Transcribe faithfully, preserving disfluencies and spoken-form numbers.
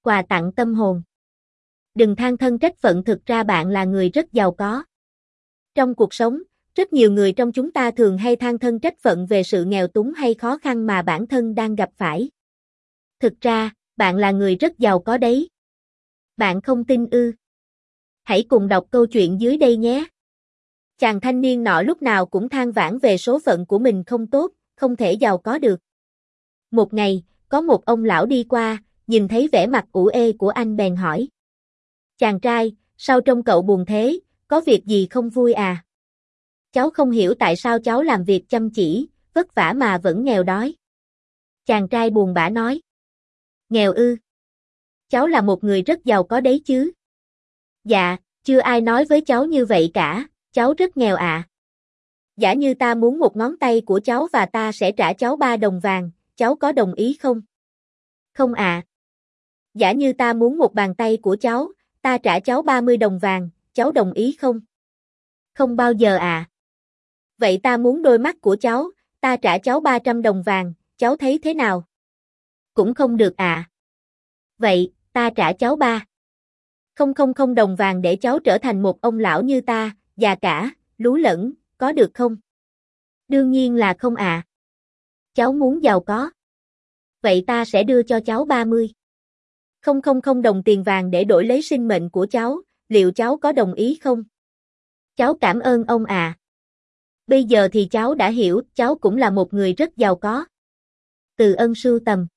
Quà tặng tâm hồn. Đừng than thân trách phận, thực ra bạn là người rất giàu có. Trong cuộc sống, rất nhiều người trong chúng ta thường hay than thân trách phận về sự nghèo túng hay khó khăn mà bản thân đang gặp phải. Thực ra, bạn là người rất giàu có đấy. Bạn không tin ư? Hãy cùng đọc câu chuyện dưới đây nhé. Chàng thanh niên nọ lúc nào cũng than vãn về số phận của mình không tốt, không thể giàu có được. Một ngày, có một ông lão đi qua, nhìn thấy vẻ mặt ủ ê của anh bèn hỏi. Chàng trai, sao trông cậu buồn thế, có việc gì không vui à? Cháu không hiểu tại sao cháu làm việc chăm chỉ, vất vả mà vẫn nghèo đói. Chàng trai buồn bã nói. Nghèo ư? Cháu là một người rất giàu có đấy chứ. Dạ, chưa ai nói với cháu như vậy cả, cháu rất nghèo ạ. À. Giả như ta muốn một ngón tay của cháu và ta sẽ trả cháu ba đồng vàng, cháu có đồng ý không? Không ạ. À. Giả như ta muốn một bàn tay của cháu, ta trả cháu ba mươi đồng vàng, cháu đồng ý không? Không bao giờ ạ. À. Vậy ta muốn đôi mắt của cháu, ta trả cháu ba trăm đồng vàng, cháu thấy thế nào? Cũng không được ạ. À. Vậy, ta trả cháu ba. Không không không đồng vàng để cháu trở thành một ông lão như ta, già cả, lú lẫn, có được không? Đương nhiên là không ạ. À. Cháu muốn giàu có. Vậy ta sẽ đưa cho cháu ba mươi. Không không không đồng tiền vàng để đổi lấy sinh mệnh của cháu, liệu cháu có đồng ý không? Cháu cảm ơn ông ạ. À. Bây giờ thì cháu đã hiểu, cháu cũng là một người rất giàu có. Từ ân sưu tầm.